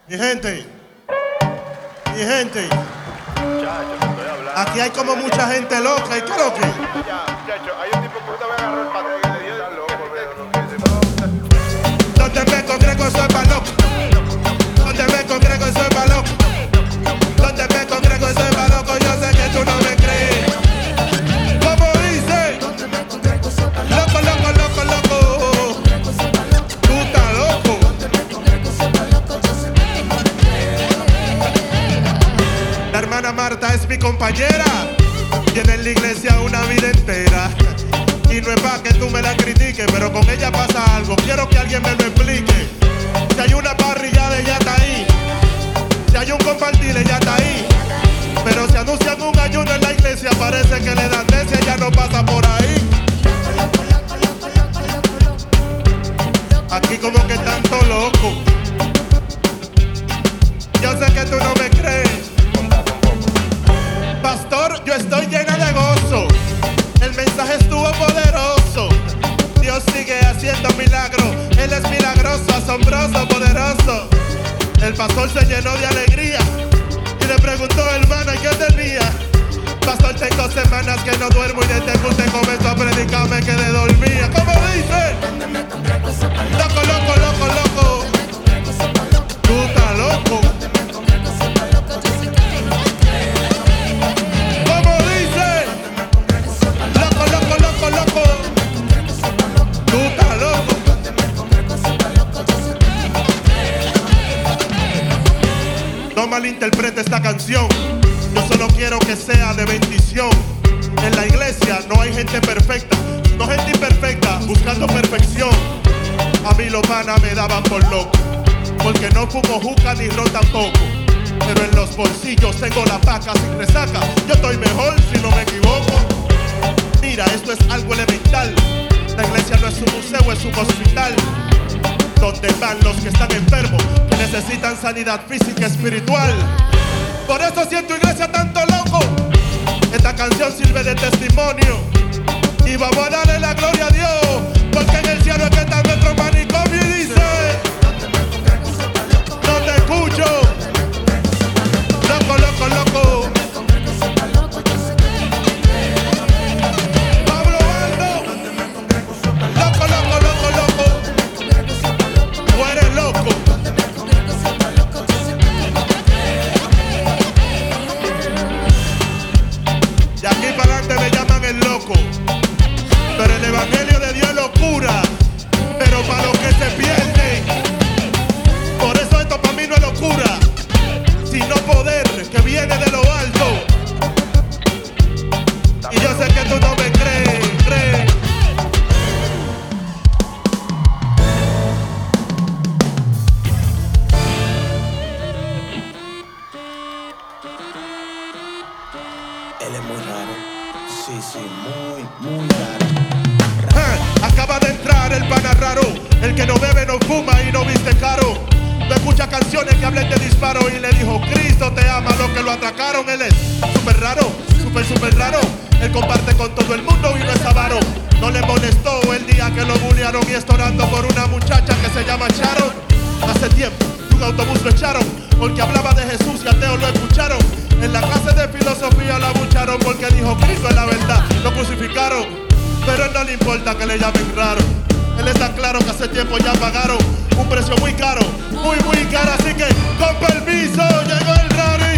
Mi gente, Muchacho, te estoy hablando. aquí hay como mucha gente loca. ¿Y qué es lo que? Ya, muchacho, hay un tipo que ahorita me agarró el patrón y le dio tan loco, pero no quiere. Donde me congrego soy pa' loco. Donde me congrego soy pa' loco. Donde me congrego soy pa' loco. Yo sé que tú no me crees. ¿Cómo dice? Loco, loco, loco, loco. Tú estás loco. La hermana Marta es mi compañera. Tiene en la iglesia una vida entera. Y no es pa' que tú me la critiques, pero con ella pasa algo. Quiero que alguien me lo explique. Si hay una parrillada, ella está ahí. Si hay un compartir, ella está ahí. Pero si anuncian un ayuno en la iglesia, parece que le dan necia, ella no pasa por ahí. Aquí como que tanto loco. Yo sé que tú no me crees. Pastor, yo estoy llena de gozo. El mensaje estuvo poderoso. Dios sigue haciendo milagros. Él es milagroso, asombroso, poderoso. El pastor se llenó de alegría y le preguntó, hermana, ¿qué tenía? Pastor, tengo semanas que no duermo y desde que usted comenzó a predicar me quedé dormida. ¿Cómo dice? Loco, loco, loco, loco. Tú estás loco. ¿Cómo dice? Loco, loco, loco, loco. Tú estás loco. No malinterprete esta canción. Yo solo quiero que sea de bendición. En la iglesia no hay gente perfecta, no gente imperfecta buscando perfección. A mí los panas me daban por loco, porque no fumo juca ni ron tampoco. Pero en los bolsillos tengo la paca sin resaca. Yo estoy mejor si no me equivoco. Mira, esto es algo elemental. La iglesia no es un museo, es un hospital donde van los que están enfermos, que necesitan sanidad física y espiritual. Por eso siento iglesia tanto loco. Esta canción sirve de testimonio y vamos a darle la gloria a Dios, porque en el cielo es que está nuestro manicomio. Y dice, no te escucho. Loco, loco, loco. Pablo Aldo. Loco, loco, loco, loco. Tú eres loco. De aquí para adelante me llaman el loco. Pero el evangelio de Dios es locura. Pero para los que se pierden. Por eso esto para mí no es locura, sino poder que viene de lo alto. Y yo sé que tú no me crees. Él es muy raro. Sí, muy raro. Acaba de entrar el pana raro, el que no bebe, no fuma y no viste caro. No escucha canciones que hablen de disparo. Y le dijo, Cristo te ama, los que lo atracaron. Él es súper raro, súper raro. Él comparte con todo el mundo y no es avaro. No le molestó el día que lo bullearon y está orando por una muchacha que se llama Sharon. Hace tiempo un autobús lo echaron porque hablaba de Jesús y ateos lo escucharon. En la clase de filosofía la abucharon porque dijo Cristo es la verdad. Lo crucificaron, pero a él no le importa que le llamen raro. Él está claro que hace tiempo ya pagaron un precio muy caro, muy caro. Así que con permiso llegó el raro.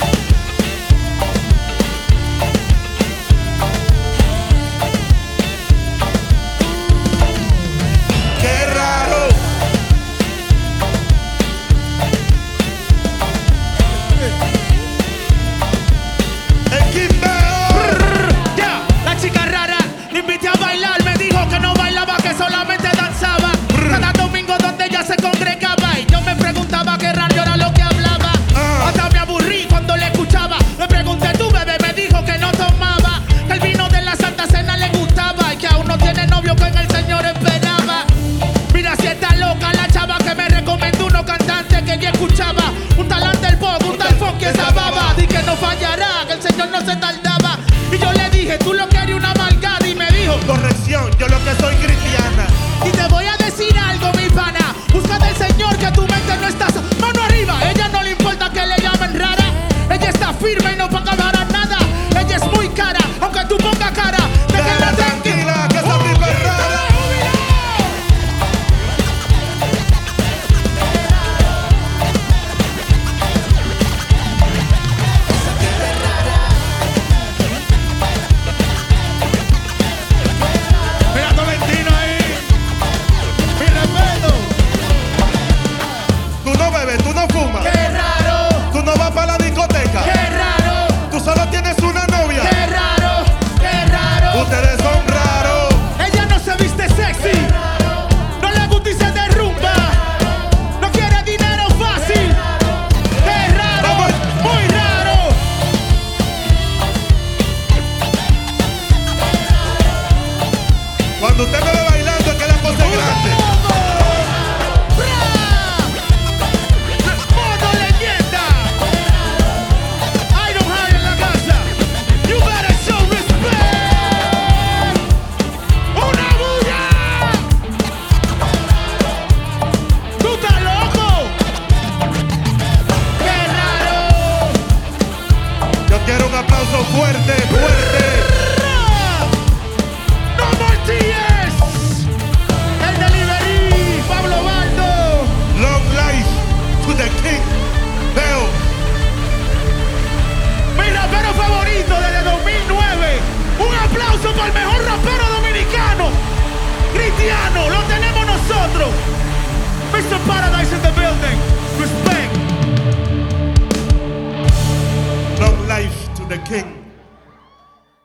¡Qué raro! ¡El Quimbeo! Ya, la chica rara, le invité a bailar, me dijo que no bailaba, que solamente danzaba. Cada domingo donde ella se congregaba y yo me preguntaba qué raro era lo que hablaba. Hasta me aburrí Usted me ve